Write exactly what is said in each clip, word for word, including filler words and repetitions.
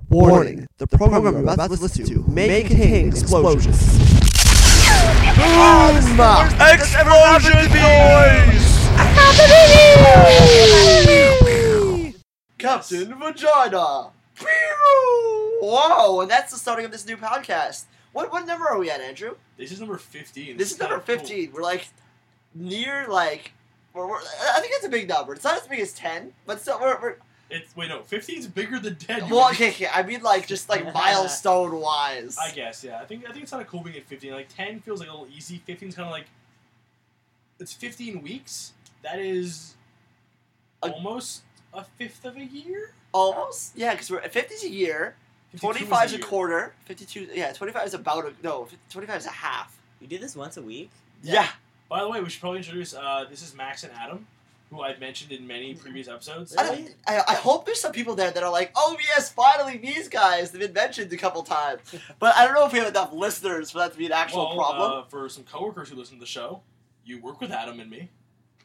Warning, the program you're about to listen to may contain explosions. Boom! Explosion noise! Captain Vagina! Whoa, and that's the starting of this new podcast. What what number are we at, Andrew? This is number fifteen. This is number fifteen. We're like near like we're, we're, I think it's a big number. It's not as big as ten, but still we're, we're It's wait no, fifteen is bigger than ten. You well, would- okay, okay, I mean like just like milestone wise. I guess, yeah. I think I think it's kind of cool being at fifteen. Like ten feels like a little easy. fifteen's kind of like it's fifteen weeks. That is A- almost a fifth of a year. Almost, yeah, because we're fifty's a year. fifty-two twenty-five is a year. quarter. fifty-two, yeah, twenty-five is about a no. twenty-five is a half. You do this once a week? Yeah. By the way, we should probably introduce. Uh, this is Max and Adam, who I've mentioned in many previous episodes. I, don't- I, I hope there's some people there that are like, oh yes, finally these guys. They've been mentioned a couple times, but I don't know if we have enough listeners for that to be an actual well, problem. Uh, for some coworkers who listen to the show, you work with Adam and me.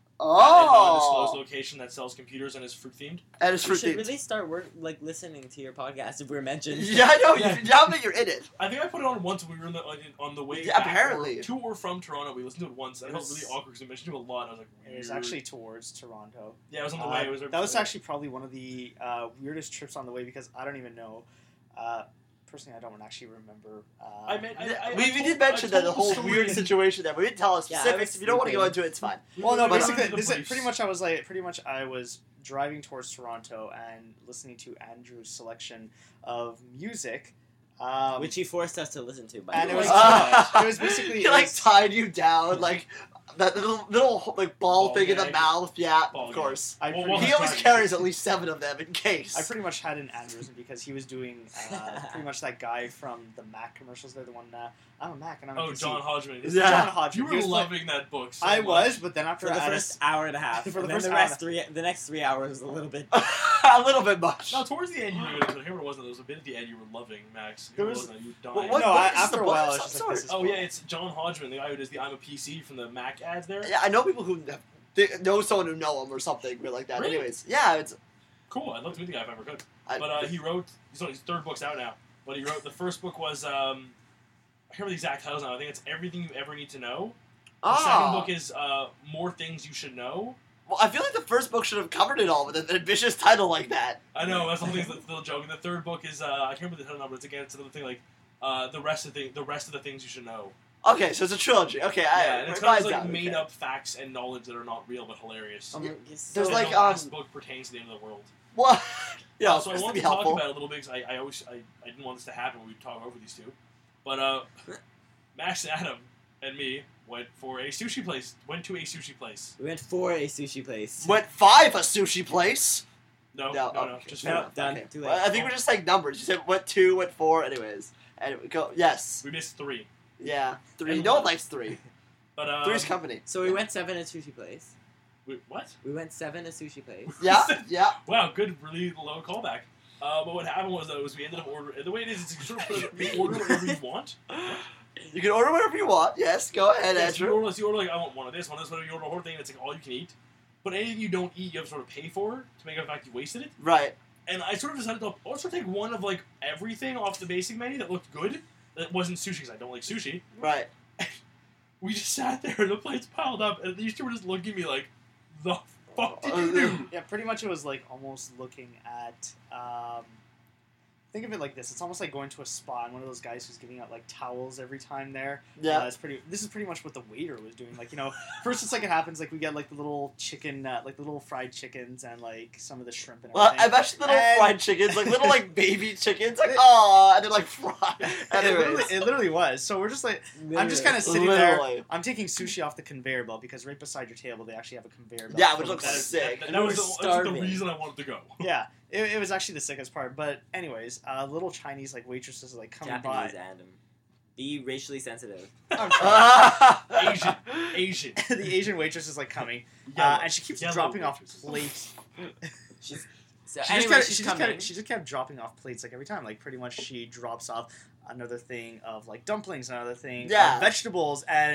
oh, Undisclosed location that sells computers and is fruit themed. and it's We for should really start work like listening to your podcast if we're mentioned. Yeah, I know. Yeah. You, now that you're in it, I think I put it on once when we were in the, on, on the way. Yeah, back apparently. or to or from Toronto. We listened to it once. And It I felt was- really awkward because we mentioned it a lot. I was like, It was weird. actually towards Toronto. yeah, it was on the Uh, way. It was right that was before. actually probably one of the uh, weirdest trips on the way because I don't even know. Uh, personally, I don't actually remember. Uh, I meant. I, I, we, I we told- did mention I that told the whole story weird in- situation there. We didn't tell us Yeah, I specifics. was if you don't want to go sleeping. into it, it's fine. we well, were no, right basically, under the this is briefs. pretty much. I was like, pretty much, I was driving towards Toronto and listening to Andrew's selection of music, um, Which he forced us to listen to. By And the it way. was- Uh, it was basically- he it like was- tied you down, like that little little like ball, Ball thing in the gag. mouth. Yeah, Ball of gag. course. I Well, pretty well, He much- always Sorry. carries at least seven of them in case. I pretty much had an aneurysm because he was doing uh, pretty much that guy from the Mac commercials. They're the one. Uh, I'm a Mac and I'm a Oh, P C. John Hodgman. It's Yeah. John Hodgman. You He were was like- loving that book. So I much. was, but then after For the I had a first hour and a half. For the and then first the hour rest and three, the next three hours was a little bit. a little bit much. No, towards the end you were. I can't remember what it was. There was a bit at the end you were loving Max. There It was- wasn't, you were dying. What- what- no, I, is this, after the a book while, of I was some just sort? like, this is Oh cool. yeah, it's John Hodgman, the guy who does the I'm a P C from the Mac ads there. Yeah, I know people who have, they know someone who know him or something weird like that. Really? Anyways, yeah, it's. Cool. I'd love to meet the guy if I ever could. I, But uh, he wrote. He's on his third book's out now. But he wrote the first book was. Um, I can't remember the exact title now. I think it's Everything You Ever Need to Know. The ah. second book is uh, More Things You Should Know. Well, I feel like the first book should have covered it all with an ambitious title like that. I know that's the thing. That's the joke. And the third book is uh, I can't remember the title number. It's again it's another thing like uh, the rest of the the rest of the things you should know. Okay, so it's a trilogy. Okay, Yeah, I. and it's mine's kind of like down, made okay. up facts and knowledge that are not real but hilarious. Um, Yeah, yes, there's And like, the last um, book pertains to the end of the world. Well, yeah, Uh, so I just to wanted be to talk helpful. about it a little bit because I, I always I, I didn't want this to happen when we talk over these two, but uh, Max and Adam and me went for a sushi place. Went to a sushi place. we went for a sushi place. Went five a sushi place. No, No, no, no, okay. just No. four. Done. Okay. Too late. Well, I think we're just saying numbers. You said went two, went four. Anyways, anyway, go. Yes, We missed three, yeah, three. And No one. one likes three. but um, Three's company. So we went seven at sushi place. Wait, what? We went seven at sushi place. Yeah, yeah. Wow, good, really low callback. Uh, but what happened was though was we ended up ordering. The way it is, is you sort of put, you order whatever you want. You can order whatever you want. Yes, go ahead, Yes, you Andrew. order, you order like I want one of this, one of this, whatever. You order a whole thing, and it's like all you can eat. But anything you don't eat, you have to sort of pay for to make up the fact you wasted it. Right. And I sort of decided to also take one of like everything off the basic menu that looked good. That wasn't sushi because I don't like sushi. Right. We just sat there and the plates piled up, and these two were just looking at me like, "The fuck did you Uh, do?" Yeah, pretty much it was like almost looking at. Um, think of it like this: it's almost like going to a spa and one of those guys who's giving out like towels every time there. Yeah. uh, it's pretty. This is pretty much what the waiter was doing. Like you know, first it's like it happens like we get like the little chicken, uh, like the little fried chickens and like some of the shrimp and Well, everything. I've actually little And- fried chickens, like little like baby chickens, like oh, and they're like fried. it, Anyways, literally, it literally was. So we're just like, I'm just kind of sitting literally. there. I'm taking sushi off the conveyor belt because right beside your table they actually have a conveyor belt. Yeah, full which of looks That, that. is, sick. that, that, And that we was, were the, that was the starving. reason I wanted to go. Yeah, it, it was actually the sickest part. But anyways, uh, little Chinese like waitresses like coming Japanese by. Adam. Be racially sensitive. I'm trying. Asian, Asian, The Asian waitress is like coming, Yellow. uh, and she keeps Yellow dropping off waitresses. plates. She's so She anyway, just kept, she's she, just coming. kept, she just kept dropping off plates like every time. Like pretty much she drops off another thing of like dumplings, another thing Yeah. of vegetables, and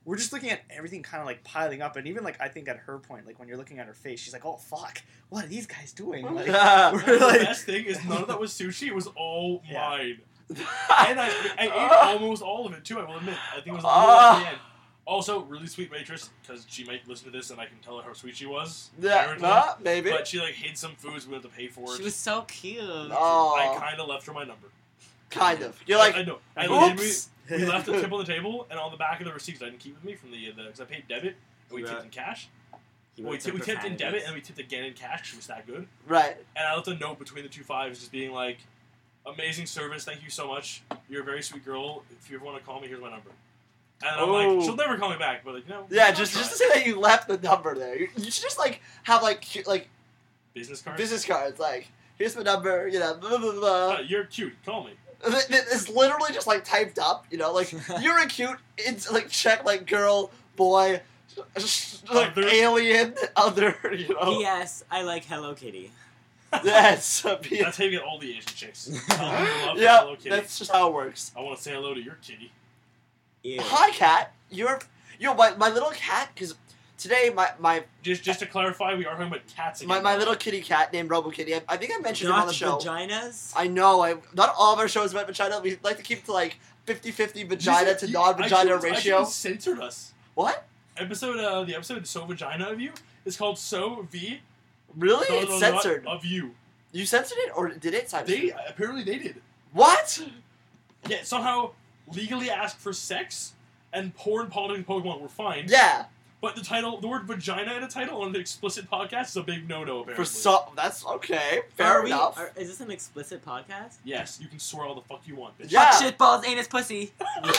we're just looking at everything kind of like piling up, and even like I think at her point, like when you're looking at her face, she's like, "Oh fuck, what are these guys doing?" Like, Yeah. we're the like, best thing is none of that was sushi. It was all Yeah. mine. And I, I ate almost all of it too. I will admit. I think it was a little at the end. Also, really sweet waitress because she might listen to this and I can tell her how sweet she was. Yeah, apparently. nah, maybe. But she like hid some foods we had to pay for it. She was so cute. Oh, I kind of left her my number. kind of. You're I, like, I know. I legitimately, oops. we left a tip on the table, and on the back of the receipts I didn't keep with me from the because I paid debit and we You tipped wrote- in cash. He Well, we, wrote t- some we tipped in debit profanities. and we tipped again in cash. 'Cause she was that good. Right. And I left a note between the two fives, just being like, "Amazing service, thank you so much. You're a very sweet girl. If you ever want to call me, here's my number." And I'm Oh. like, she'll never call me back, but like, you know, Yeah, I'll just try. just to say that you left the number there. You, you should just like have like cu- like business cards. business cards. Like, here's my number. You know, blah blah blah. Uh, you're cute. Call me. Th- th- It's literally just like typed up. You know, like you're a cute. It's like check like girl, boy, like Other. alien, other. You know. P S. I like Hello Kitty. Yes. uh, P- That's how you get all the Asian chicks. I love yeah, Hello Kitty. that's just how it works. I want to say hello to your kitty. Ew. Hi, cat. You're, yo, my, my little cat. Because today my my Just just to clarify, we are talking about cats again. my, my little kitty cat named Robo Kitty. I, I think I mentioned him on Not the show. vaginas. I know. I not all of our shows about vagina. We like to keep it to like fifty-fifty vagina to non-vagina iTunes- ratio. iTunes censored us. What? Episode uh, the episode So Vagina of You is called So V. Really? No, It's no, not censored. of you. You censored it, or did it censor They it? apparently they did. What? Yeah, somehow legally asked for sex and porn, politics, and Pokemon were fine. Yeah. But the title, the word vagina in a title on an explicit podcast is a big no-no. Apparently. For so that's okay. Fair Are we- enough. are- is this an explicit podcast? Yes, you can swear all the fuck you want, bitch. Yeah. Fuck, shit, balls, anus, pussy.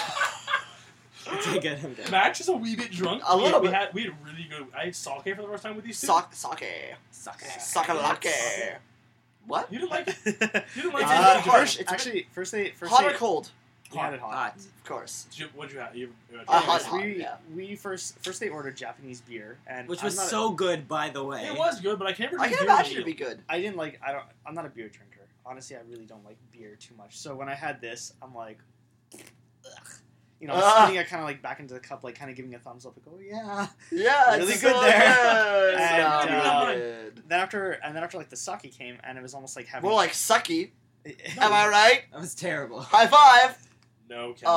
Okay, good, I'm good. Max is a wee bit drunk. A We- little we bit. Had, we had really good. I had sake for the first time with these two. Sock, sake, Suck it. sakalake. What? You didn't like it. You didn't like It's it. a Uh, bit harsh. It's a actually, first they first Hot they, or cold? we had it hot. Hot. Of course. Did you, what'd you have? You, you had Uh, hot, Anyways, hot, we yeah. we first first they ordered Japanese beer, and Which I'm was not- so good, by the way. It was good, but I can't I remember. can imagine it'd be good. I didn't like. I don't. I'm not a beer drinker. Honestly, I really don't like beer too much. So when I had this, I'm like, ugh. You know, I was Ah. spitting it kind of like back into the cup, like kind of giving a thumbs up, like, oh yeah. Yeah, Really it's good so there. Good. And, So uh, good. Then after, and then after like the sake came, and it was almost like having. More like sucky. No. Am I right? That was terrible. High five. No, Kevin.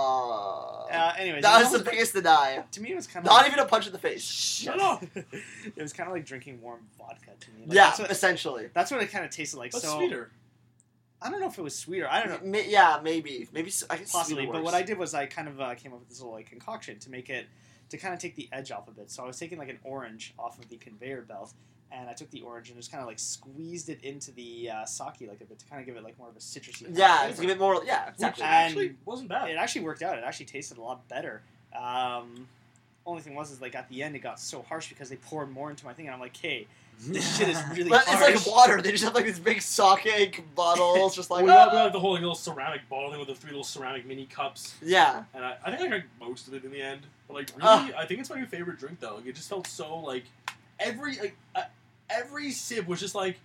Oh. Uh, anyways, that it was the almost- biggest deny. To me, it was kind of Not even a punch in the face. Shut up. It was kind of like drinking warm vodka to me. Like, Yeah, that's what, essentially. that's what it kind of tasted like. But so sweeter. I don't know if it was sweeter. I don't know. Ma- yeah, maybe, maybe s- I can see Possibly, the but worst. what I did was I kind of uh, came up with this little like concoction to make it to kind of take the edge off a bit. So I was taking like an orange off of the conveyor belt, and I took the orange and just kind of like squeezed it into the uh, sake like a bit to kind of give it like more of a citrusy. Yeah, flavor. it's a bit more. Yeah, Which exactly. And- actually wasn't bad. It actually worked out. It actually tasted a lot better. Um, only thing was is like at the end it got so harsh because they poured more into my thing, and I'm like, hey, this shit is really But it's harsh. like water. They just have like these big sake bottles, just like we, got, we ah. had the whole like, little ceramic bottle thing with the three little ceramic mini cups, yeah. and I, I think I drank most of it in the end. But like, really, Ah. I think it's my new favorite drink though. Like, it just felt so like every like uh, every sip was just like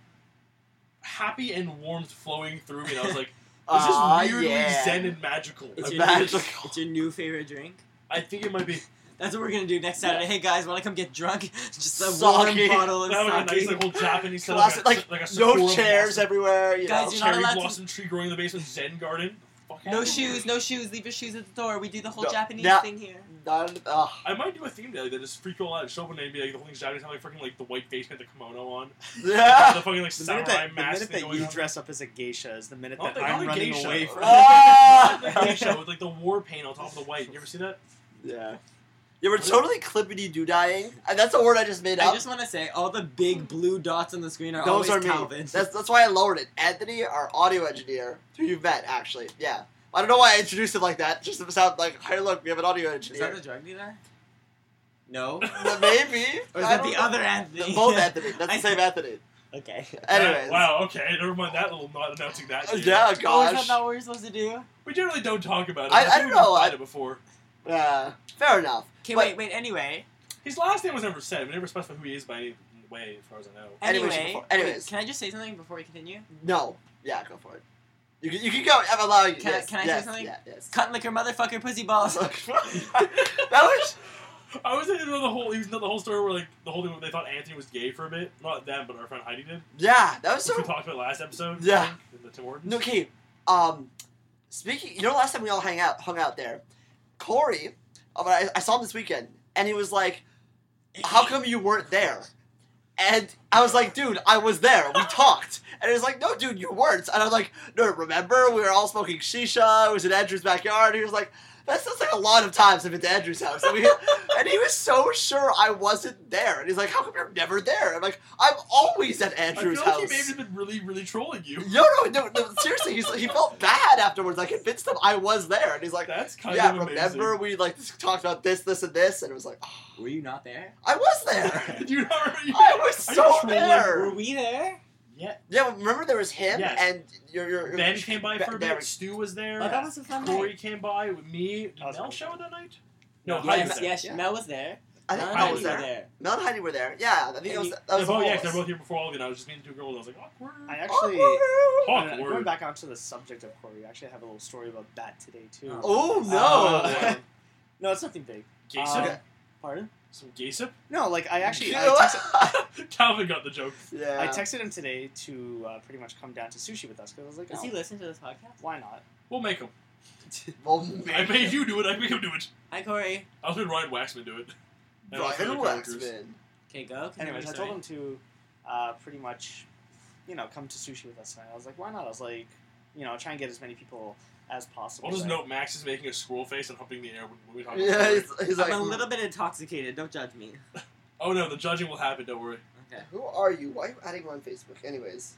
happy and warmth flowing through me. And I was like, this Ah, is weirdly yeah. zen and magical. It's A your, new, magical- it's your new favorite drink? I think it might be. That's what we're gonna do next Saturday. Yeah. Hey guys, wanna come get drunk? Just a Sake. warm bottle of That would have a nice sake. like whole Japanese setup, Classic, like, like a no sakura chairs blossom, everywhere. You Guys, know. you're not cherry allowed to- blossom tree growing in the basement, Zen garden. Fuck No yeah. shoes, no shoes. Leave your shoes at the door. We do the whole No, Japanese yeah. thing here. None, ugh. I might do a theme day that just freak people out and show up and be like the whole thing's Japanese, have like freaking like the white face paint, the kimono on, Yeah. the fucking like The samurai minute that, the mask minute thing that going you on. dress up as a geisha is the minute Not that the- not I'm a running geisha. away from Ah! The geisha with like the war paint on top of the white. You ever see that? Yeah. You were totally clippity doo dying, and that's a word I just made I up. just want to say, all the big blue dots on the screen are Those always are me. Calvin. That's that's why I lowered it. Anthony, our audio engineer, who you've met actually. Yeah. I don't know why I introduced him like that. Just to sound like, hey, look, we have an audio Is that engineer. the drug dealer? No. But Maybe. Or is I that don't the know. other Anthony? Both Anthony. That's I- the same Anthony. Okay. Anyways. Wow. Okay. Never mind that little not announcing that. Uh, yet. Yeah, Oh, is gosh. that not what we're supposed to do? We generally don't talk about it. I- I think don't we've know, tried I- it before. Yeah. Fair enough. Okay, But- wait, wait, anyway. His last name was never said. We never specified who he is by any way, as far as I know. Anyways, Anyway. before- anyways. wait, can I just say something before we continue? No. Yeah, go for it. You can, you can go. I'm allowing you. Can I- yes, can I say yes, something? Yeah, yes. Cunt liquor motherfucker pussy balls. that was. I was thinking of the whole, even the whole story where like the whole thing where they thought Anthony was gay for a bit. Not them, but our friend Heidi did. Yeah, that was Which so. we talked about last episode. Yeah. I think, in the Tim Hortons. No, okay. Um, speaking, you know, last time we all hang out, hung out there, Corey. uh, I, I saw him this weekend, and he was like, "How come you weren't there?" And I was like, "Dude, I was there. We talked." And he was like, "No, dude, you weren't." And I'm like, "No, remember? We were all smoking shisha. It was in Andrew's backyard." And he was like, "That sounds like a lot of times I've been to Andrew's house." And, we, and he was so sure I wasn't there. And he's like, "How come you're never there?" I'm like, "I'm always at I Andrew's feel house." like he may have been really, really trolling you. No, no, no, no. Seriously, he's, he felt bad afterwards. I convinced him I was there, and he's like, That's kind "Yeah, of amazing. remember we like talked about this, this, and this," and it was like, oh, Were you not there? "I was there. Do you not remember? You, I was Are you so trolling? there." Were we there? Yeah. Yeah, remember there was him Yes. and your your Ben came by for a there bit. Stu was there. Oh, that was a fun Corey night. came by with me. Did That was Mel fun. show that night? No, No, Heidi Yes, was there. yes, Yeah. Mel was there. I think Mel Mel and was Heidi there. were there. Mel and Heidi were there. Yeah, I think that was that Yeah, was both, yeah, Wallace. they're both here before all of you. And I was just meeting two girls. I was like, awkward. I actually, Awkward. uh, Awkward. going back onto the subject of Corey, I actually have a little story about that today too. Oh no! Uh, no, it's nothing big. Gaysip? Uh, Pardon? Some gaysip? No, like I actually, I You know what? texted, Calvin got the joke. yeah. I texted him today to uh, pretty much come down to sushi with us because I was like, Does oh, he listen to this podcast? why not? We'll make him. Well, I maybe. made you do it. I make him do it. Hi, Corey. I was made Ryan Waxman do it. And also Ryan the coworkers. Waxman. Okay, go. Can Anyways, you I say? told him to uh, pretty much, you know, come to sushi with us tonight. I was like, why not? I was like, you know, try and get as many people as possible. I'll just right? note Max is making a squirrel face and humping the air when, when we talk about Yeah, Corey. he's, he's like, I'm a little bit intoxicated. Don't judge me. Oh no, the judging will happen. Don't worry. Okay. "Who are you? Why are you adding me on Facebook?" Anyways,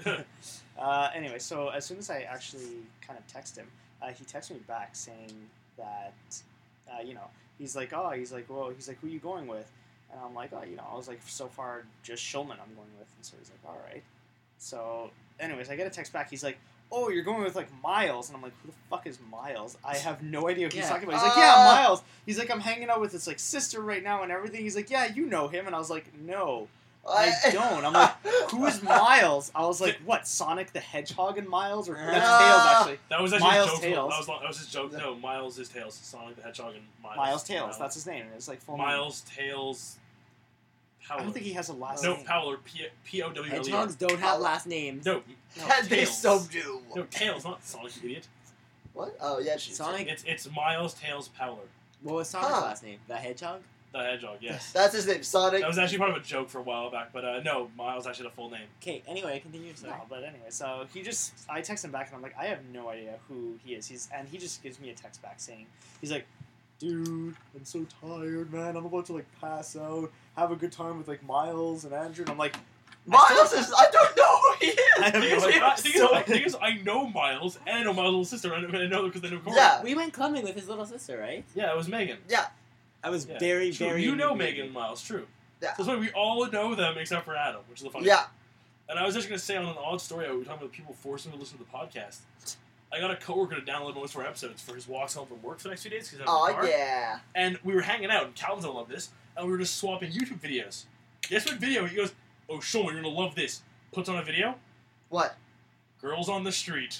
Uh, anyway, so as soon as I actually kind of text him, uh, he texted me back saying that, uh, you know, he's like, oh, he's like, well, he's like, who are you going with? And I'm like, oh, you know, I was like, so far, just Shulman I'm going with. And so he's like, all right. So, anyways, I get a text back. He's like, oh, you're going with like Miles. And I'm like, who the fuck is Miles? I have no idea what he's Yeah. talking about. He's like, Uh. yeah, Miles. He's like, I'm hanging out with his like sister right now and everything. He's like, yeah, you know him. And I was like, no. I don't. I'm like, who is Miles? I was like, what, Sonic the Hedgehog and Miles? Or that's Ah. Tails, actually. That was actually Miles a joke. from- Tails. That was, that was his joke. No, Miles is Tails. Sonic the Hedgehog and Miles. Miles Tails, that's his name. It's like full name. Miles Tails. Powler. I don't think he has a last No, name. Powler. P P O W L E R. Hedgehogs don't have last names. No, No, And they Tails. so do. no, Tails, not Sonic, you idiot. What? Oh yeah, she's Sonic. It's it's Miles Tails Powler. What was Sonic's Huh. last name? The Hedgehog. The Hedgehog, yes. That's his name, Sonic. That was actually part of a joke for a while back, but uh, no, Miles actually had a full name. Okay. Anyway, continue your story. No, but anyway, so he just, I text him back and I'm like, I have no idea who he is. He's And he just gives me a text back saying, he's like, dude, I'm so tired, man. I'm about to like pass out, have a good time with like Miles and Andrew. And I'm like, Miles is. I don't know who he is. I have Thing no is, idea. I, thing is, So- I, thing is, I know Miles, and I know Miles' little sister, and I know because they know Corey. Yeah. We went clubbing with his little sister, right? Yeah, it was Megan. I was Yeah. very, True. very. You know inebriated. Megan and Miles, true. Yeah. So that's why we all know them except for Adam, which is the funny Yeah. And I was just going to say on an odd story, we were talking about people forcing me to listen to the podcast. I got a coworker to download most of our episodes for his walks home from work for the next few days because he's Oh in the car. yeah. And we were hanging out, and Calvin's gonna love this, and we were just swapping YouTube videos. Guess what video? He goes, oh, Sean, you're gonna love this. Puts on a video, What? girls on the street.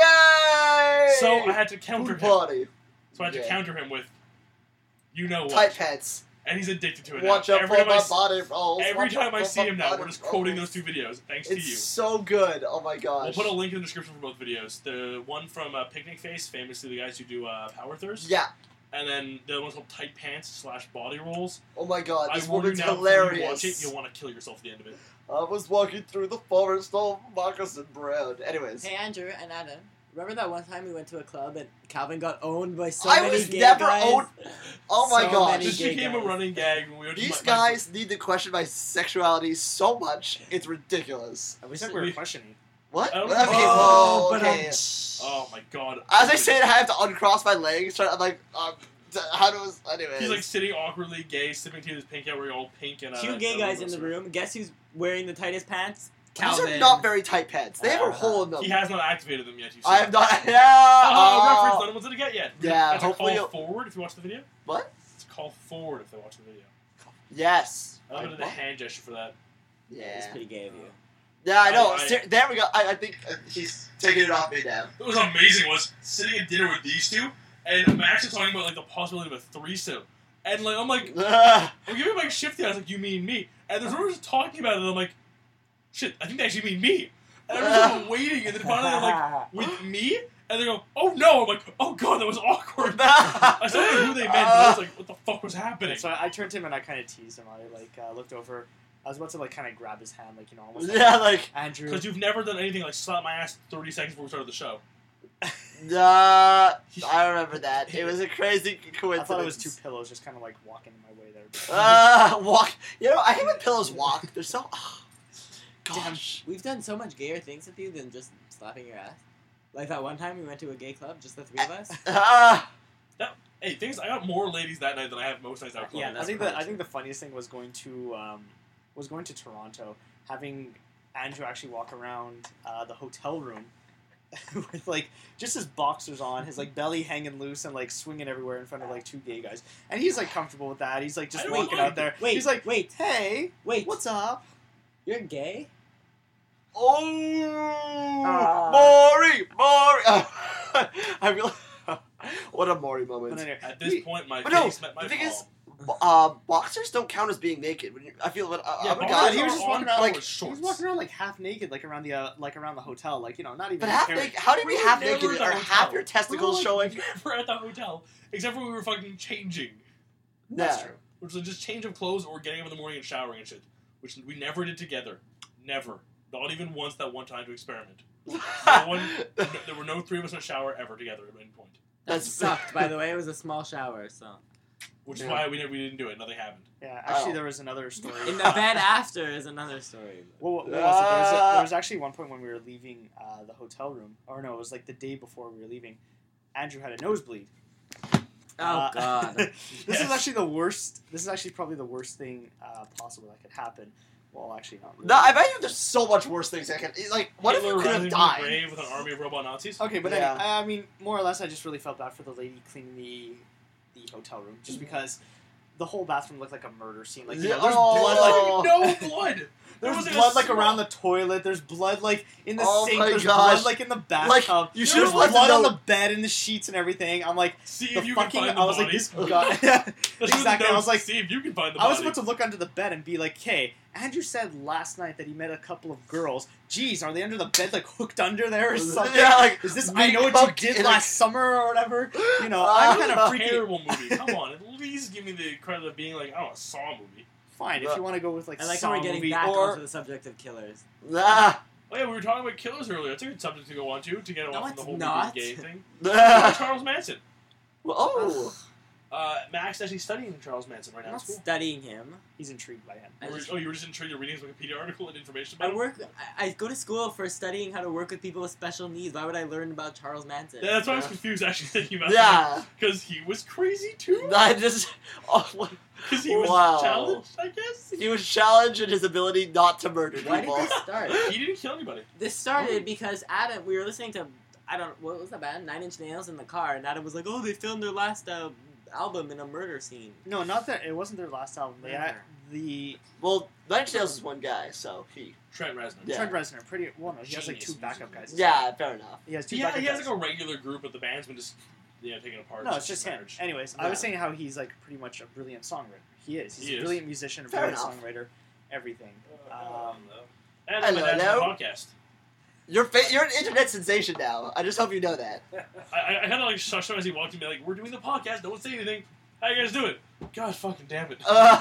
Yay! So I had to counter Food him. party. So I had to Yeah. counter him with, you know what? Tight pants. And he's addicted to it Watch now. out Every for time I my s- body rolls. Every Watch time out I for see my him now, body we're just quoting rolls. those two videos, thanks It's to you. so good. Oh my gosh. We'll put a link in the description for both videos. The one from uh, Picnic Face, famously the guys who do uh, Power Thirst. Yeah. And then the other one's called Tight Pants slash Body Rolls. Oh my god. I This warn you woman's now, before you watch hilarious. it, you'll want to kill yourself at the end of it. I was walking through the forest of moccasin brown. Anyways. Hey, Andrew and Adam. Remember that one time we went to a club and Calvin got owned by so I many was gay never guys? owned- Oh my So gosh. many This gay became guys. a running gag when we were These my- my- guys need to question my sexuality so much. It's ridiculous. I wish we were questioning. What? I don't Okay, know. well, but okay. um, Oh my god. As I say it, I have to uncross my legs. Try, I'm like, um, d- how does. Anyways. He's like sitting awkwardly gay, sipping tea with his pink out, wearing all pink and uh, two gay uh, guys in the room. Guess who's wearing the tightest pants? These Calvin. are not very tight pants. They have a Uh, hole in them. He has not activated them yet. You see. I have not. Yeah. Oh, oh. reference. None of us did it get yet. Yeah, That's a hopefully call you'll- forward if you watch the video. What? It's a call forward if they watch the video. Yes. I I did a what? hand gesture for that. It's Yeah. pretty gay of you. Yeah, I know. I- I- Ser- there we go. I, I think uh, he's taking it off me now. What was amazing was sitting at dinner with these two, and Max is talking about like the possibility of a threesome, and like I'm like, Ugh. I'm giving like shifty. I was like, you mean me? And there's rumors talking about it, and I'm like, shit, I think they actually mean me. And I was waiting, and then finally I'm like, with me? And they go, oh no! I'm like, oh god, that was awkward. I still don't know who they meant, but I was like, what the fuck was happening? So I, I turned to him and I kind of teased him. I like uh, looked over. I was about to like kind of grab his hand, like you know, almost like Yeah, like, Andrew. Because you've never done anything like slap my ass thirty seconds before we started the show. uh, I remember that. It was a crazy coincidence. I thought it was two pillows just kind of like walking my way there. Uh, walk. You know, I hate when pillows walk. They're so. Oh, gosh. We've done so much gayer things with you than just slapping your ass. Like that one time we went to a gay club, just the three of us. Ah. Hey, things I got more ladies that night than I have most nights out. Yeah, clubbing. I that's think the correct. I think the funniest thing was going to um, was going to Toronto, having Andrew actually walk around uh, the hotel room with like just his boxers on, his like belly hanging loose and like swinging everywhere in front of like two gay guys, and he's like comfortable with that. He's like just I don't walking mind out there. Wait, he's like, wait, hey, wait. what's up? You're gay? Oh, Ah. Maury, Maury. I feel. What a Maury moment. But anyway, At this we- point, my But no, face met my the thing is, palm. uh, boxers don't count as being naked. When you, I feel when uh, Yeah, I'm a boxers guy, he was are just on walking around power like- he was shorts. walking around like half naked, like around the uh, like around the hotel, like you know, not even. but half caring. naked. How do you be We half were never naked? at the Are hotel. half your We were, testicles like, showing? never at the hotel, except for when we were fucking changing. That's Yeah. true. Which was just change of clothes or getting up in the morning and showering and shit. Which we never did together. Never. Not even once that one time to experiment. No one, no, there were no three of us in a shower ever together at any point. That That's sucked, by the way. It was a small shower, so. Which is Yeah. why we, never, we didn't do it. Nothing happened. Yeah, actually, Oh. there was another story. In the bed after is another story. Well, what, what was it? There was, a, Ah. there was actually one point when we were leaving uh, the hotel room, or no, it was like the day before we were leaving. Andrew had a nosebleed. Oh, Uh, God. this Yes. is actually the worst. This is actually probably the worst thing uh, possible that could happen. Well, actually, not really. No, I bet you there's so much worse things that can. Like, what Hitler if you could running have from the died? grave with an army of robot Nazis? Okay, but Yeah. anyway, I mean, more or less, I just really felt bad for the lady cleaning the the hotel room, just because the whole bathroom looked like a murder scene. Like, you know, there's Oh. blood, like No blood! There there's wasn't a blood like small- around the toilet. There's blood like in the Oh sink. my There's gosh. blood like in the bathtub. Like, you There's should have left blood a on note. the bed and the sheets and everything. I'm like, See the if you fucking. can find the I was body. like, this guy. That's what the exactly. I notes- was like, see if you can find the I was body. about to look under the bed and be like, hey, Andrew said last night that he met a couple of girls. Geez, are they under the bed, like hooked under there or something? Yeah, like, Is this I being know what hooked you did in a- last summer or whatever? You know, Uh, I'm kind uh, of a freaking. terrible movie. Come on, at least give me the credit of being like, I don't know, a Saw movie. Fine, if you want to go with like I like Saw how we're getting movie back or onto the subject of killers. Nah. Oh yeah, we were talking about killers earlier. That's a good subject to go on to to get No, off from the it's whole not. movie gay thing. Nah. Charles Manson. Oh. Uh, Max is actually studying Charles Manson right I'm now. not at school. studying him. he's intrigued by him. I You were- just- oh, you were just intrigued. You're reading his Wikipedia article and information I about him. work. I, I go to school for studying how to work with people with special needs. Why would I learn about Charles Manson? Yeah, that's why I was confused actually thinking about that. Yeah. Because he was crazy too. I just. Oh, what- Because he was Wow. challenged, I guess. he was challenged in his ability not to murder Why did people. this start? He didn't kill anybody. This started because Adam. We were listening to. I don't. What was that band? Nine Inch Nails in the car, and Adam was like, "Oh, they filmed their last uh, album in a murder scene." No, not that. It wasn't their last album. They had the Well, Nine Inch Nails is one guy, so he. Trent Reznor. Yeah. Trent Reznor. Pretty well. No, he has like Genius two backup music. guys. Yeah, fair enough. He has two Yeah, backup he has guys. like a regular group, but the band's been just yeah taken apart. No, it's just him. marriage. Anyways, I Yeah. was saying how he's like pretty much a brilliant songwriter. He is. He's He a is. brilliant musician, a Fair brilliant enough. songwriter, everything. Um, And I'm Hello, an hello. podcast. You're fa- you're an internet sensation now. I just hope you know that. I, I, I kind of like shushed him as he walked in, be like, "We're doing the podcast. Don't say anything. How you guys doing? God fucking damn it. Uh,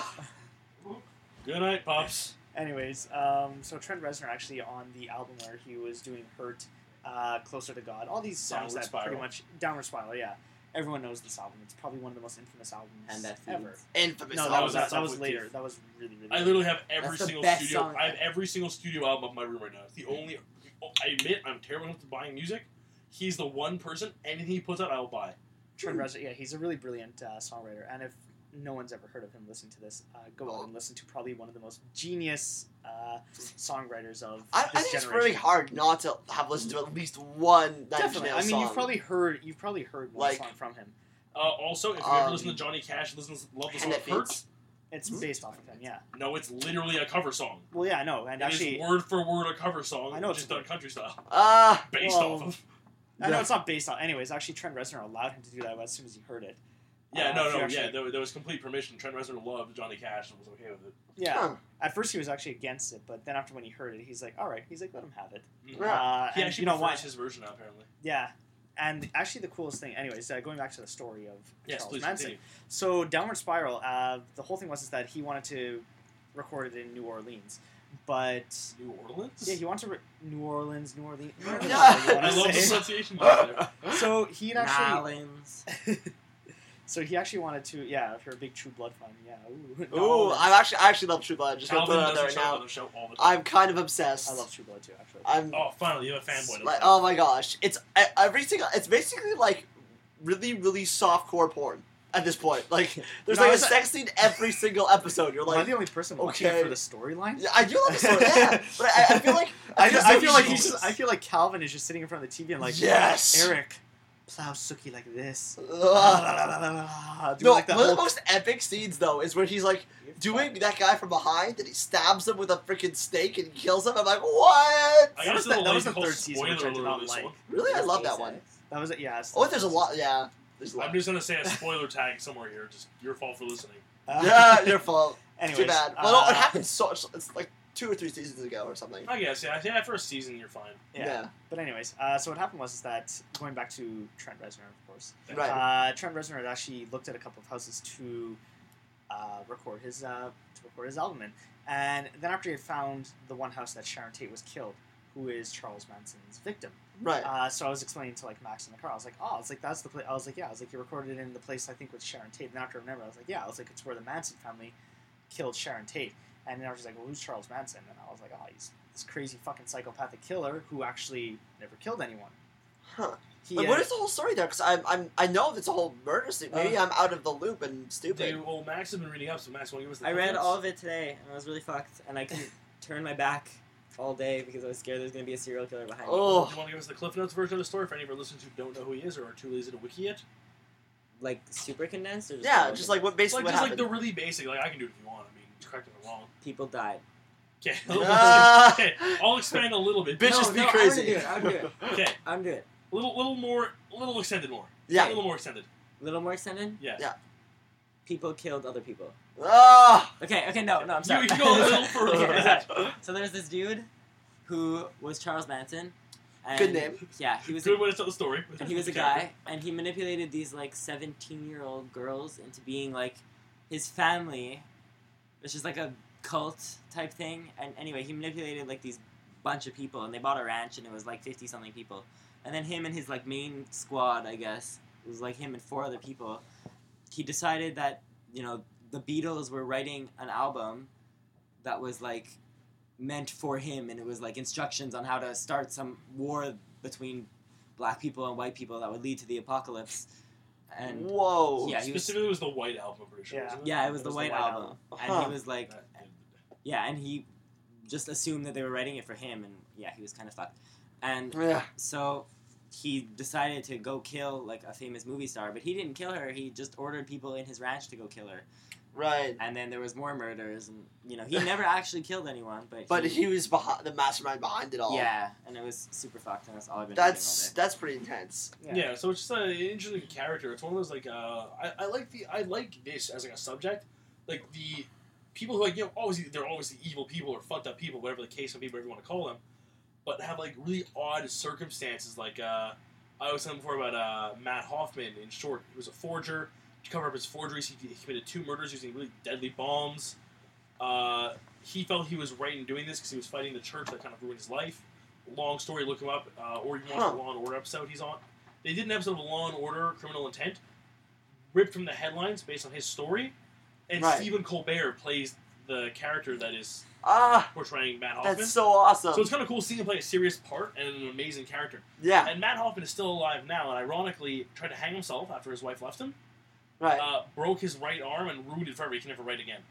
Good night, pops." anyways, um, so Trent Reznor actually on the album where he was doing "Hurt," uh, "Closer to God," all these songs Downward that Spiral. pretty much "Downward Spiral." Yeah, everyone knows this album. It's probably one of the most infamous albums And that ever. feeds. infamous. No, that album. was that, Stuff was with later. Keith. That was really really. I good. literally have every That's the single best studio. song I have ever. every single studio album of my room right now. It's the only. I admit I'm terrible at buying music. He's the one person. Anything he puts out, I will buy. Trent Reznor. Yeah, he's a really brilliant uh, songwriter. And if no one's ever heard of him, listen to this. Uh, go out and listen to probably one of the most genius uh, songwriters of I, I this think it's generation. really hard not to have listened to at least one Nine Inch Definitely. Nails I mean, song. you've probably heard you've probably heard one Like- song from him. Uh, also, if you Um, ever listen to Johnny Cash, listen to love the song And it "Hurt." Beats. It's Hmm? based off of him, yeah. No, it's literally a cover song. Well, yeah, I know, and It is actually, word for word a cover song. I know it's just a- done country style, Ah, based Well, off of. I know Yeah. it's not based on. Anyways, actually, Trent Reznor allowed him to do that as soon as he heard it. Yeah, Uh, no, if you no, actually- yeah. There, there was complete permission. Trent Reznor loved Johnny Cash and was okay with it. Yeah. Huh. At first, he was actually against it, but then after when he heard it, he's like, "All right." He's like, "Let him have it." Mhm. Yeah. Uh, He and actually you know prefers what? his version now, apparently. Yeah. And actually, the coolest thing, anyways, uh, going back to the story of Yes, Charles please Manson. continue. So, Downward Spiral, uh, the whole thing was is that he wanted to record it in New Orleans, but New Orleans? yeah, he wanted to re- New Orleans, New Orleans. whatever the Yeah. hell you I wanna love the say. pronunciation. you did there. So he had actually, Nolans. so he actually wanted to, yeah. If you're a big True Blood fan, yeah. Ooh, Ooh, no, I'm actually I actually love True Blood. Just gonna Calvin put it out does there a right show now. on the show all the time. I'm kind of obsessed. I love True Blood too, actually. I'm Oh, finally, you have a fanboy. like, oh my gosh, it's e- every single. It's basically like really, really soft core porn at this point. Like, there's No, like a it's- sex scene every single episode. You're Am I like, the only person watching okay. it for the storyline? yeah, I do love the story, yeah, but I, I feel like I, feel I so feel like Jesus. he's just, I feel like Calvin is just sitting in front of the T V and like, Yes! Eric, plow Suki like this. Ugh. Do No, like the one of the whole- most epic scenes though is when he's like doing that guy from behind and he stabs him with a freaking stake and kills him. I'm like, what? I That got was to the- the that was lady the called third season, which I Spoiler did Alert not this like. one. Really, I That's love that A-sex. one. That was it. Yeah. it's Oh, the there's a third lot. season. Yeah, there's a lot. I'm just gonna say a spoiler tag somewhere here. Just your fault for listening. Uh, Yeah, your fault. Anyways, Too bad. Well, no, uh, it happened so. It's like two or three seasons ago or something. I guess, yeah, yeah. For a season, you're fine. Yeah. Yeah. But anyways, uh, so what happened was is that going back to Trent Reznor, of course. Right. Uh, Trent Reznor had actually looked at a couple of houses to uh, record his uh, to record his album in, and then after he had found the one house that Sharon Tate was killed, who is Charles Manson's victim. Right. Uh, so I was explaining to like Max in the car. I was like, oh, it's like that's the place. I was like, yeah. I was like, you recorded it in the place I think with Sharon Tate. And after I remember, I was like, yeah. I was like, it's where the Manson family killed Sharon Tate. And then I was just like, well, who's Charles Manson? And I was like, oh, he's this crazy fucking psychopathic killer who actually never killed anyone. Huh. He, Like, uh, what is the whole story there? Because I'm, I'm, I know it's a whole murder scene. Maybe Uh, I'm out of the loop and stupid. Dude, well, Max has been reading up, so Max, want to give us the I read clip notes? all of it today, and I was really fucked, and I couldn't turn my back all day because I was scared there was going to be a serial killer behind me. Oh. Do you want to give us the Cliff Notes version of the story for any of our listeners who don't know who he is or are too lazy to wiki it? Like, super condensed? Or just Yeah, like just like what basically Like, what just like happened. the really basic. Like, I can do it if you want. I mean, correct me if I'm wrong. people died. Okay. Ah. okay. I'll expand a little bit. Bitches no, be no, crazy. I'm gonna do it. I'm gonna do it. Okay. I'm gonna do it. A little, little more, a little extended more. A Yeah. little more extended. A little more extended? Yeah. Yeah. People killed other people. Ah. Okay, okay, no, no, I'm You- sorry. you can go a little further Okay, than I'm that. sorry. So there's this dude who was Charles Manson. And Good name. Yeah, he was Good a, way to tell the story. and he was a guy, and he manipulated these like seventeen-year-old girls into being like his family, which is like a cult type thing. And anyway, he manipulated like these bunch of people, and they bought a ranch, and it was like fifty something people. And then him and his like main squad, I guess, it was like him and four other people. He decided that you know the Beatles were writing an album that was like meant for him, and it was like instructions on how to start some war between black people and white people that would lead to the apocalypse. And Whoa. yeah, he was Specifically, it was the White Album, I'm pretty sure. Yeah. wasn't it? yeah, it was It the was the White, White Album, Album. and Huh. he was like, That- yeah, and he just assumed that they were writing it for him, and yeah, he was kind of fucked. And Yeah. so he decided to go kill like a famous movie star, but he didn't kill her. He just ordered people in his ranch to go kill her, Right. and then there was more murders, and you know he never actually killed anyone, but But he was behind the mastermind behind it all. yeah, and it was super fucked, and that's all I've been That's reading that's pretty intense. Yeah. so it's just an interesting character. It's one of those like uh, I, I like the I like this as like a subject, like the people who like you know always they're always the evil people or fucked up people, whatever the case may be, whatever you want to call them, but have like really odd circumstances. Like uh, I was saying before about uh, Matt Hoffman. In short, he was a forger. To cover up his forgeries, he, he committed two murders using really deadly bombs. Uh, he felt he was right in doing this because he was fighting the church that kind of ruined his life. Long story, look him up. Uh, or you watch Huh. the Law and Order episode he's on. They did an episode of Law and Order: Criminal Intent, ripped from the headlines based on his story, and Right. Stephen Colbert plays the character that is Ah, portraying Matt Hoffman. that's so awesome. So it's kind of cool seeing him play a serious part and an amazing character. yeah. And Matt Hoffman is still alive now, and ironically tried to hang himself after his wife left him. Right. Uh, broke his right arm and ruined it forever. He can never write again.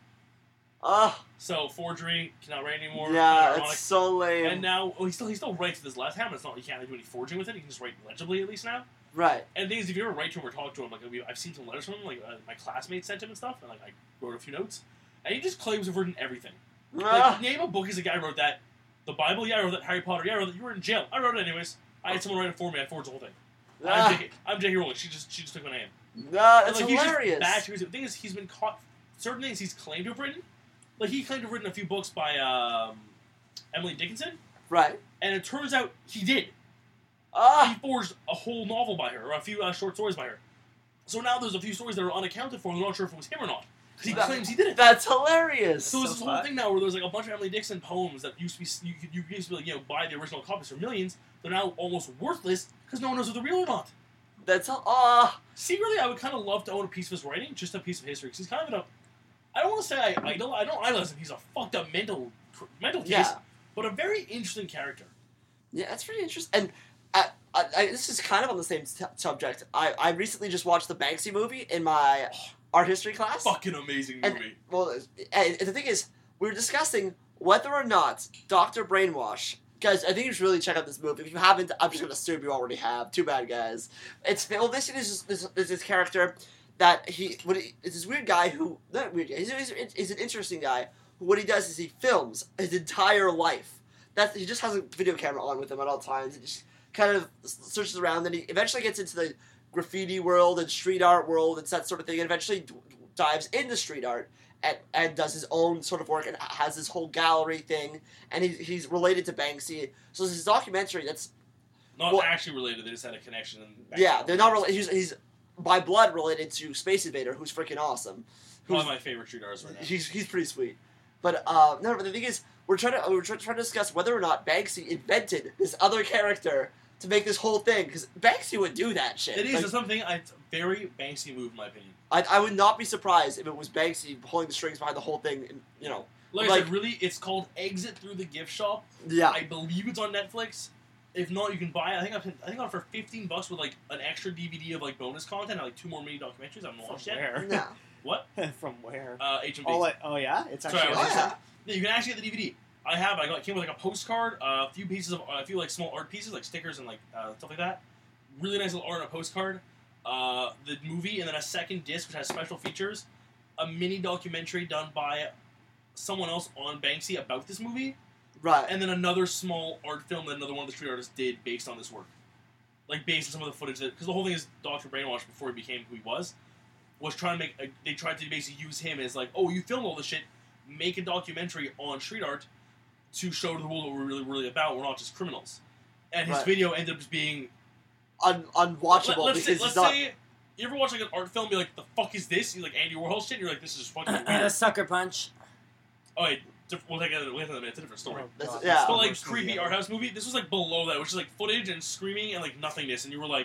Ah. So forgery cannot write anymore. yeah. Ironic. It's so lame. And now, well, he still he still writes with his left hand. But it's not he can't do any forging with it. He can just write legibly at least now. right. And the thing is, if you ever write to him or talk to him, like we, I've seen some letters from him, like uh, my classmates sent him and stuff, and like I wrote a few notes. and he just claims to have written everything. Ah. Like, name a book. He's like, I wrote that. The Bible, yeah, I wrote that. Harry Potter, yeah, I wrote that. You were in jail. I wrote it anyways. I had someone write it for me. I forged the whole thing. Ah. I'm J K. I'm J K Rowling. She just she just took my name. Nah, that's like, he's hilarious. just bad. The thing is, he's been caught. Certain things he's claimed to have written. Like he claimed to have written a few books by um, Emily Dickinson, Right. and it turns out he did. He Ah. forged a whole novel by her, or a few uh, short stories by her. So now there's a few stories that are unaccounted for, and they're not sure if it was him or not. Because he That- claims he did it. That's hilarious. So there's So this whole fun. thing now where there's like a bunch of Emily Dickinson poems that used to be you, could, you used to be like, you know, buy the original copies for millions. They're now almost worthless because no one knows if they're real or not. That's ah. Secretly, I would kind of love to own a piece of his writing, just a piece of history, because he's kind of in a. I don't want to say I idol. I don't idolize him. He's a fucked up mental mental case, Yeah. but a very interesting character. Yeah, that's pretty interesting. And I, I, I, this is kind of on the same t- subject. I, I recently just watched the Banksy movie in my art history class. Fucking amazing And- movie. Well, and the thing is, we were discussing whether or not Doctor Brainwash. Guys, I think you should really check out this movie. If you haven't, I'm just gonna assume you already have. Too bad, guys. It's well, this is this, this, this character that he. What he, it's this weird guy who not weird. Guy, he's, he's, he's an interesting guy. Who, what he does is he films his entire life. That's he just has a video camera on with him at all times. He just kind of searches around, and he eventually gets into the graffiti world and street art world and that sort of thing, and eventually d- dives into street art. And, and does his own sort of work and has this whole gallery thing, and he, he's related to Banksy. So this is a documentary that's Not well- actually related. They just had a connection. And yeah, they're not related. He's, he's by blood related to Space Invader, who's freaking awesome. One Who's, of my favorite street artists right now. he's he's pretty sweet. But uh, no, but the thing is, we're trying to we're trying, trying to discuss whether or not Banksy invented this other character to make this whole thing, because Banksy would do that shit. It is Like, it's something. It's a very Banksy move, in my opinion. I, I would not be surprised if it was Banksy pulling the strings behind the whole thing. And, you know, Like, I Like- said, really, it's called Exit Through the Gift Shop. yeah. I believe it's on Netflix. If not, you can buy it. I think I've I think I got it for fifteen bucks with like an extra D V D of like bonus content and like two more mini documentaries. I haven't From watched yet. where? Yeah. What? From where? Uh, H M V. Oh, like, oh yeah, it's Sorry, actually. I was Oh, yeah. Yeah, you can actually get the D V D. I have. I got it came with like a postcard, uh, a few pieces of uh, a few like small art pieces, like stickers and like uh, stuff like that. Really nice little art on a postcard. Uh, the movie, and then a second disc which has special features, a mini documentary done by someone else on Banksy about this movie, Right. and then another small art film that another one of the street artists did based on this work, like based on some of the footage that because the whole thing is Doctor Brainwash before he became who he was, was trying to make. A, they tried to basically use him as like, oh, you filmed all this shit, make a documentary on street art to show to the world what we're really really about. We're not just criminals, and his Right. video ended up just being Un- unwatchable Let, us because say, he's let's not. say you ever watch like an art film, be like, the fuck is this? You like Andy Warhol shit. You're like, this is just fucking a weird. sucker punch. Oh wait, diff- we'll take it. We'll take it in a minute. It's a different story. Oh, That's- God, yeah. that's But the like worst movie creepy ever. art house movie, this was like below that, which is like footage and screaming and like nothingness, and you were like,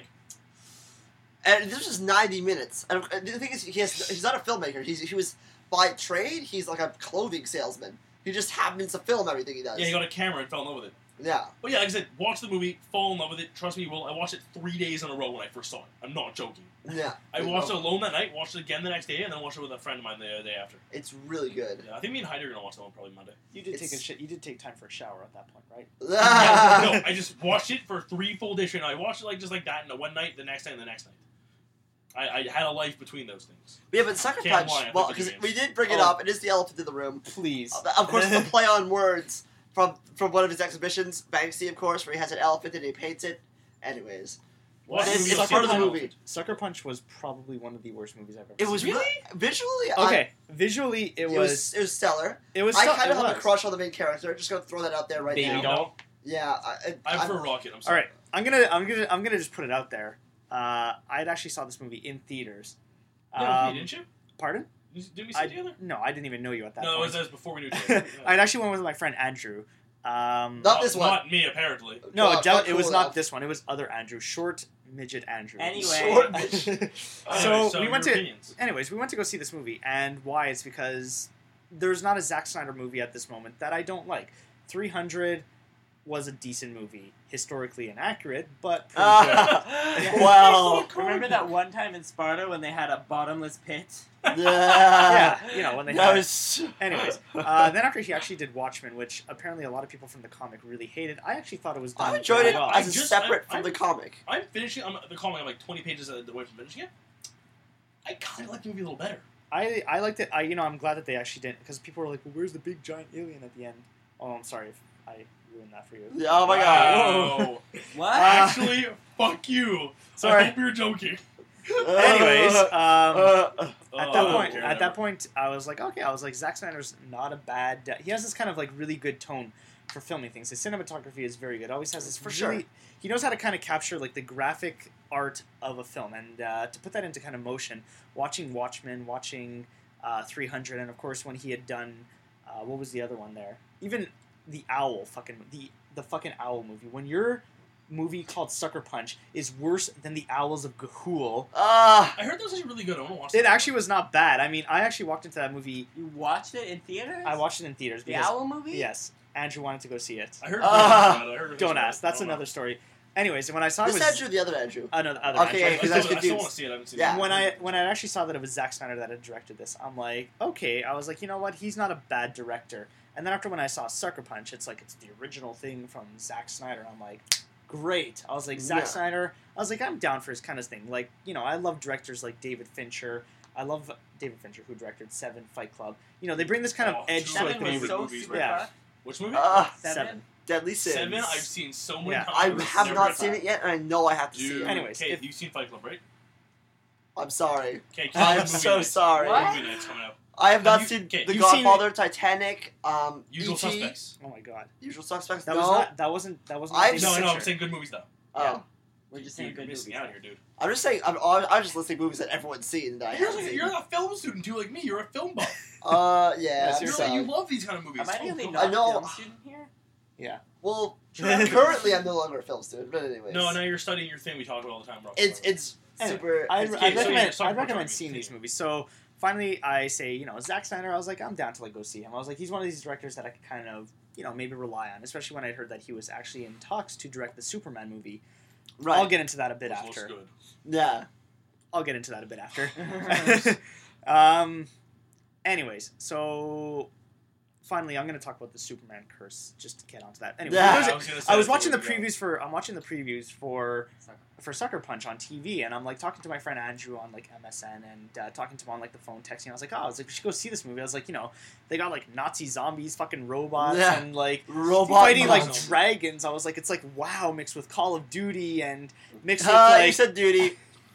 And this was ninety minutes. And uh, the thing is, he has, he's not a filmmaker. He's he was by trade. He's like a clothing salesman. He just happens to film everything he does. yeah, he got a camera and fell in love with it. Yeah. But yeah, like I said, watch the movie, fall in love with it. Trust me, you will. I watched it three days in a row when I first saw it. I'm not joking. Yeah. I watched it alone that night, watched it again the next day, and then watched it with a friend of mine the day after. It's really good. Yeah, I think me and Heidi are gonna watch that one probably Monday. You did take a It's- shit. You did take time for a shower at that point, right? no, I just watched it for three full days straight. I watched it like just like that in the one night, the next night, and the next night. I, I had a life between those things. Yeah, but Sucker Can't Punch. lie, I think Well, video because games. we did bring it Oh. up. It is the elephant in the room. Please. Of course, the play on words from from one of his exhibitions, Banksy, of course, where he has an elephant and he paints it. Anyways, Watch It's- movie, it's you'll part see of the an movie. elephant. Sucker Punch was probably one of the worst movies I've ever it seen. was Really? visually. Okay, visually it I, it was was it was stellar. it was I stu- kind of it have a was. crush on the main character. Just gonna throw that out there right Baby now. doll. Yeah, I, I, I'm I'm- for Rocket. I'm All sorry. right, I'm gonna I'm gonna I'm gonna just put it out there. Uh, I actually saw this movie in theaters. Yeah, Um, me, didn't you? Pardon? Didn't we see I, it together? no, I didn't even know you at that No, it point. was, that was before we knew each other. I actually went with my friend Andrew. Um, Not this one. Not me, apparently. no, Not- it, dealt- not it was cool not enough. this one. It was other Andrew, short midget Andrew. Anyway. Short- Anyway, So, we went your to- opinions. Anyways, we went to go see this movie, and why? It's because there's not a Zack Snyder movie at this moment that I don't like. three hundred was a decent movie, historically inaccurate, but pretty good. Ah, well, Remember that one time in Sparta when they had a bottomless pit? yeah, Yeah, you know, when they that had- was. Anyways, uh, then after he actually did Watchmen, which apparently a lot of people from the comic really hated, I actually thought it was done I enjoyed very it well. I as a just- separate I- from the I- comic. I'm finishing. I'm the comic. I'm like twenty pages away from finishing it. I kind of like the movie a little better. I I liked it. I you know I'm glad that they actually didn't, because people were like, well, where's the big giant alien at the end? Oh, I'm sorry if I ruined that for you. Yeah, oh my god. Wow. What? Uh, Actually, fuck you. Sorry. I hope you're joking. Anyways, um, Uh, at Oh, that point, okay, at that whatever. point, I was like, okay, I was like, Zack Snyder's not a bad. Uh, he has this kind of like really good tone for filming things. His cinematography is very good. Always has this For really, sure. He knows how to kind of capture like the graphic art of a film, and uh, to put that into kind of motion. Watching Watchmen, watching uh, three hundred, and of course when he had done, uh, what was the other one there? Even the Owl, fucking the the fucking Owl movie. When your movie called Sucker Punch is worse than the Owls of Ga'Hoole. uh, I heard that was actually really good. I want to watch It that. actually was not bad. I mean, I actually walked into that movie. You watched it in theaters? I watched it in theaters the because Owl movie. yes, Andrew wanted to go see it. I heard. Ah. I heard Don't I ask. That's don't know. another story. Anyways, when I saw it this was Andrew, the other Andrew. another other Okay, Andrew. yeah, 'cause I I still, was I still confused. want to see it. I haven't seen Yeah. it. When I when I actually saw that it was Zack Snyder that had directed this, I'm like, okay. I was like, you know what? He's not a bad director. And then after when I saw Sucker Punch, it's like it's the original thing from Zack Snyder. I'm like, great. I was like, Zack Yeah. Snyder. I was like, I'm down for his kind of thing. Like, you know, I love directors like David Fincher. I love David Fincher, who directed Seven, Fight Club. You know, they bring this kind Oh, of edge two to of like Seven my the was movie. so movies, super yeah. fun. Which movie? Uh, Seven. Seven. Deadly Sins. Seven. I've seen so many Yeah. times. I It's have never not fun. seen it yet, and I know I have to see Dude, it. Anyways, okay, if- you've seen Fight Club, right? I'm sorry. Okay, I'm movie so nights. sorry. What? Movie nights coming out. I have not Have you- seen okay, The you've seen Godfather, Titanic, um, Usual E T, Suspects. Oh my god. Usual Suspects. That no. was not. That wasn't. That wasn't. I've David No, no, I'm Fincher. saying good movies though. Oh. Yeah. We're just saying Dude, you're good missing movies. out here, dude. I'm just saying. I'm, I'm just listing movies that everyone's seen that I You're, haven't like, seen. you're a film student too, like me. You're a film buff. Uh, yeah. Yes, You're you're like, so- you love these kind of movies. Am I Oh, the only cool. not I know. film student here? Well, currently I'm no longer a film student, but anyways. No, now you're studying your thing we talk about all the time, bro. It's it's Anyway, super. I, it's I okay, so recommend, yeah, Sucker I Punch recommend movie. seeing these Continue. movies. So finally, I say, you know, Zack Snyder. I was like, I'm down to like go see him. I was like, he's one of these directors that I could kind of, you know, maybe rely on. Especially when I heard that he was actually in talks to direct the Superman movie. right. I'll get into that a bit Which looks after. good. Yeah. I'll get into that a bit after. um, anyways, so finally, I'm going to talk about the Superman curse. Just to get onto that. Anyway, Yeah. for those- I was, gonna say I was that watching the before we go. previews for. I'm watching the previews for for Sucker Punch on T V, and I'm like talking to my friend Andrew on like M S N, and uh, talking to him on like the phone, texting. I was like, oh, I was like, we should go see this movie. I was like, you know, they got like Nazi zombies, fucking robots, Yeah. and like Robot fighting like monsters. dragons. I was like, it's like wow, mixed with Call of Duty and mixed with Uh, you like. said duty.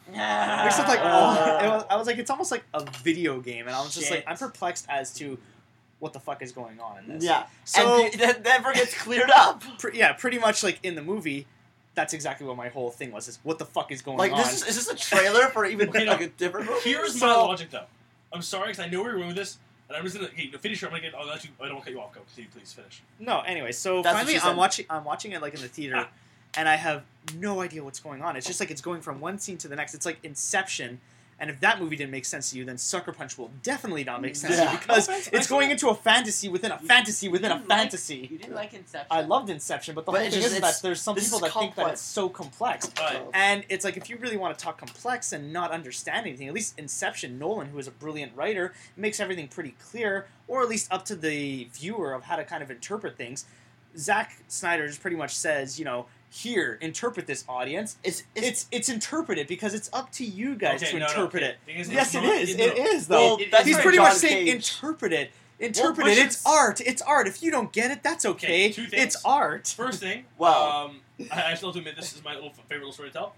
Mixed with like Uh, all, it was, I was like, it's almost like a video game, and I was just like, Shit. I'm perplexed as to what the fuck is going on in this. Yeah. So and that never gets cleared up. pre- yeah, pretty much like in the movie, that's exactly what my whole thing was: is what the fuck is going Like on? this is is this a trailer for even Okay, like no. a different movie? Here's So- my logic, though. I'm sorry, because I know where you're going with this, and I'm just gonna hey, finish. Your, I'm gonna get. I'll let you. I don't want to cut you off. Go. Please, please finish. No, anyway, so That's what finally she said. I'm watching I'm watching it like in the theater Ah. and I have no idea what's going on. It's just like it's going from one scene to the next. It's like Inception, and if that movie didn't make sense to you, then Sucker Punch will definitely not make sense to Yeah. you because No offense, it's I going thought- into a fantasy within a You- fantasy within you a didn't like- fantasy. You didn't like Inception. I loved Inception, but the But whole it's thing just- is that it's- there's some this people is that think that complex. it's so complex. Alright. Oh. And it's like if you really want to talk complex and not understand anything, at least Inception, Nolan, who is a brilliant writer, makes everything pretty clear, or at least up to the viewer of how to kind of interpret things. Zack Snyder just pretty much says, you know, here, interpret this, audience. It's it's, It's it's interpreted because it's up to you guys Okay, to no, no, interpret okay. it. Thing is, Yes, it's it not- is. it- It no. is though. well, it- that's He's where pretty John much saying Cage- interpret it. Interpret but it. it's- It's art. It's art. If you don't get it, that's okay. Okay, two things. It's art. First thing, Wow. um, I, I still have to admit this is my little favorite little story to tell.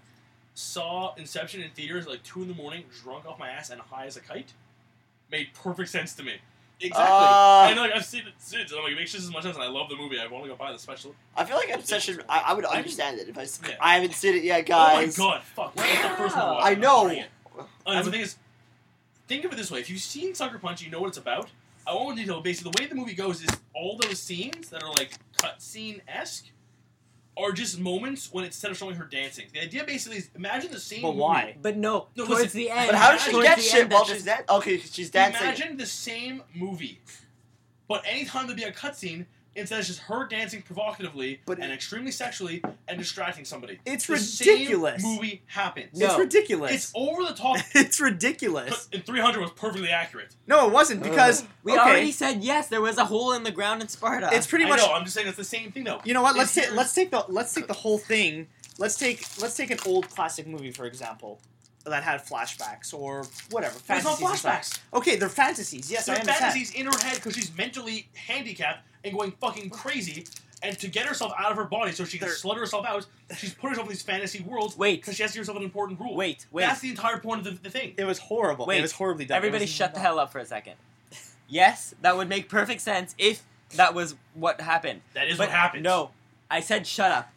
Saw Inception in theaters at like two in the morning, drunk off my ass and high as a kite. Made perfect sense to me. Exactly. Uh, and like I've seen it since, and I'm like, it makes just as much sense. And I love the movie. I want to go buy the special. I feel like Obsession. I, I would understand it if I. s- Yeah. I haven't seen it yet, guys. Oh my god! Fuck. That's the first one. Wow. I know. Uh, the thing is, think of it this way: if you've seen Sucker Punch, you know what it's about. I won't detail. Basically, the way the movie goes is all those scenes that are like cutscene esque are just moments when instead of showing her dancing. The idea basically is imagine the same. But movie- why? But no, No, towards listen, the end. But how does she towards get the shit end while that she's the- dancing? Okay, she's dancing. Imagine the same movie, but anytime there'd be a cutscene, instead it's just her dancing provocatively But- and extremely sexually and distracting somebody. It's the ridiculous. Same movie happens. No. It's ridiculous. It's over the top. It's ridiculous. And three hundred was perfectly accurate. No, it wasn't because We okay, already said yes. There was a hole in the ground in Sparta. it's pretty I much. know. I'm just saying it's the same thing though. You know what? Let's It's take let's take the let's take the whole thing. Let's take let's take an old classic movie for example. that had flashbacks or whatever. But it's not fantasies and flashbacks. stuff. Okay, they're fantasies. Yes, I They're understand. fantasies in her head because she's mentally handicapped and going fucking crazy. And to get herself out of her body so she can They're- slut herself out, she's put herself in these fantasy worlds Wait. because she has to give herself an important rule. Wait, wait. That's the entire point of the, the thing. It was horrible. Wait, it was horribly done. It Everybody was shut the not- hell up for a second. Yes, that would make perfect sense if that was what happened. That is But what happened. No, I said shut up.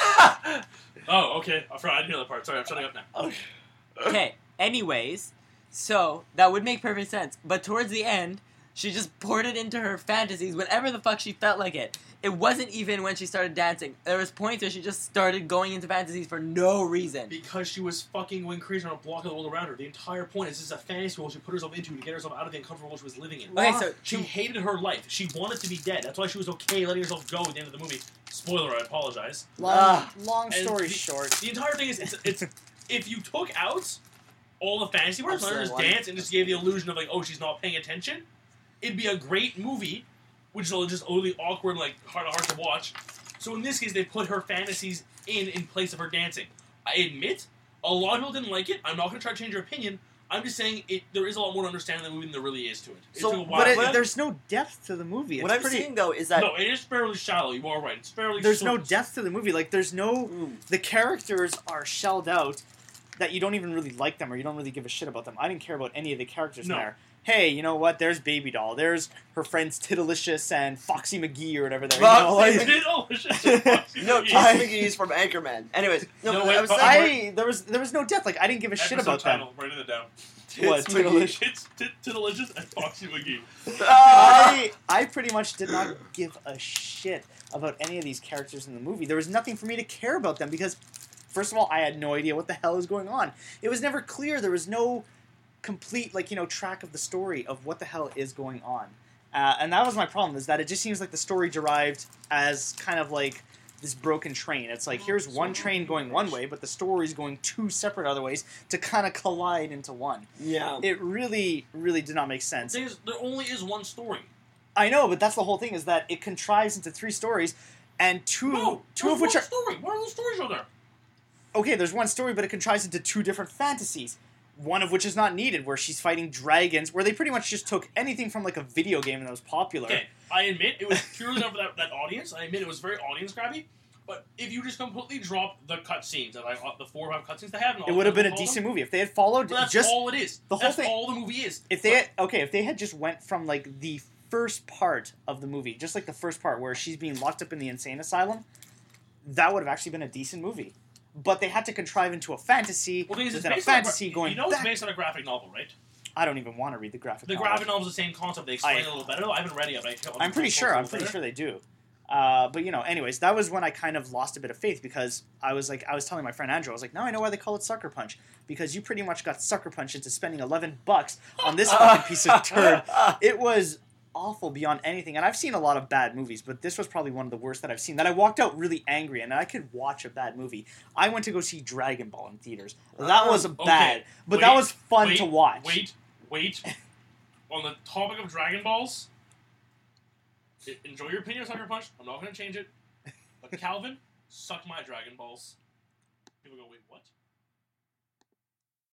Oh, okay. I forgot. I didn't hear that part. Sorry, I'm shutting up now. Okay, anyways, so that would make perfect sense. But towards the end, she just poured it into her fantasies whenever the fuck she felt like it. It wasn't even when she started dancing. There was points where she just started going into fantasies for no reason. Because she was fucking going crazy on a block of the world around her. The entire point is this is a fantasy world she put herself into to get herself out of the uncomfortable world she was living in. Okay, so She hated her life. She wanted to be dead. That's why she was okay letting herself go at the end of the movie. Spoiler, I apologize. Long, Ah. long And story the- short. The entire thing is, it's, it's if you took out all the fantasy parts, let her just Absolutely. dance and just gave the illusion of like, oh, she's not paying attention, it'd be a great movie, which is just utterly awkward and like hard, hard to watch. So in this case, they put her fantasies in in place of her dancing. I admit, a lot of people didn't like it. I'm not going to try to change your opinion. I'm just saying it. There is a lot more to understand in the movie than there really is to it. It So, took a while. But it, What- there's no depth to the movie. It's What I'm pretty, seeing though is that no, it is fairly shallow. You are right. It's fairly. There's no surface. depth to the movie. Like, there's no... Mm. The characters are shelled out that you don't even really like them or you don't really give a shit about them. I didn't care about any of the characters No. in there. Hey, you know what? There's Baby Doll. There's her friends Tiddalicious and Foxy McGee or whatever they're. You know, Foxy like, Delicious. no, Yeah. Keith McGee's from Anchorman. Anyways, no, No, but wait, I was but saying, I there was there was no depth. Like I didn't give a shit Episode about them. title, writing it down. What, Tits McGee. Tiddalicious? It's Tit- Tiddalicious and Foxy McGee. Ah! I I pretty much did not give a shit about any of these characters in the movie. There was nothing for me to care about them because, first of all, I had no idea what the hell is going on. It was never clear. There was no complete, like, you know, track of the story of what the hell is going on. Uh, and that was my problem, is that it just seems like the story derived as kind of like this broken train. It's like, here's one train going one way, but the story's going two separate other ways to kind of collide into one. yeah. It really, really did not make sense. There's, there only is one story. I know, but that's the whole thing, is that it contrives into three stories, and two, No, two there's of which one are... story. What are those stories are there? Okay, there's one story, but it contrives into two different fantasies. One of which is not needed, where she's fighting dragons, where they pretty much just took anything from like a video game that was popular. Okay, I admit it was purely done for that, that audience. I admit it was very audience grabby. But if you just completely drop the cutscenes, and like the four or five cutscenes they have, and all It would have been a all of them, decent movie if they had followed but that's just all it is. the whole that's thing- all the movie is. if they had, okay if they had just went from like the first part of the movie, just like the first part where she's being locked up in the insane asylum, that would have actually been a decent movie. But they had to contrive into a fantasy Well, the thing is, it's within a based on a gra- fantasy going You know, it's back. based on a graphic novel, right? I don't even want to read the graphic The novel. graphic novel is the same concept. They explain I- it a little better. I haven't read it yet, but I feel I'm pretty sure. I'm pretty sure they do. Uh, but you know, anyways, that was when I kind of lost a bit of faith because I was like, I was telling my friend Andrew, I was like, now I know why they call it Sucker Punch, because you pretty much got sucker punched into spending eleven bucks on this fucking piece of turd. It was awful beyond anything, and I've seen a lot of bad movies, but this was probably one of the worst that I've seen. That I walked out really angry, and I could watch a bad movie. I went to go see Dragon Ball in theaters. That was Okay, bad, but that wait, was fun wait, to watch. Wait, wait. On the topic of Dragon Balls, e- enjoy your opinion on Sucker Punch. I'm not going to change it. But Calvin, suck my Dragon Balls. People go, wait, what?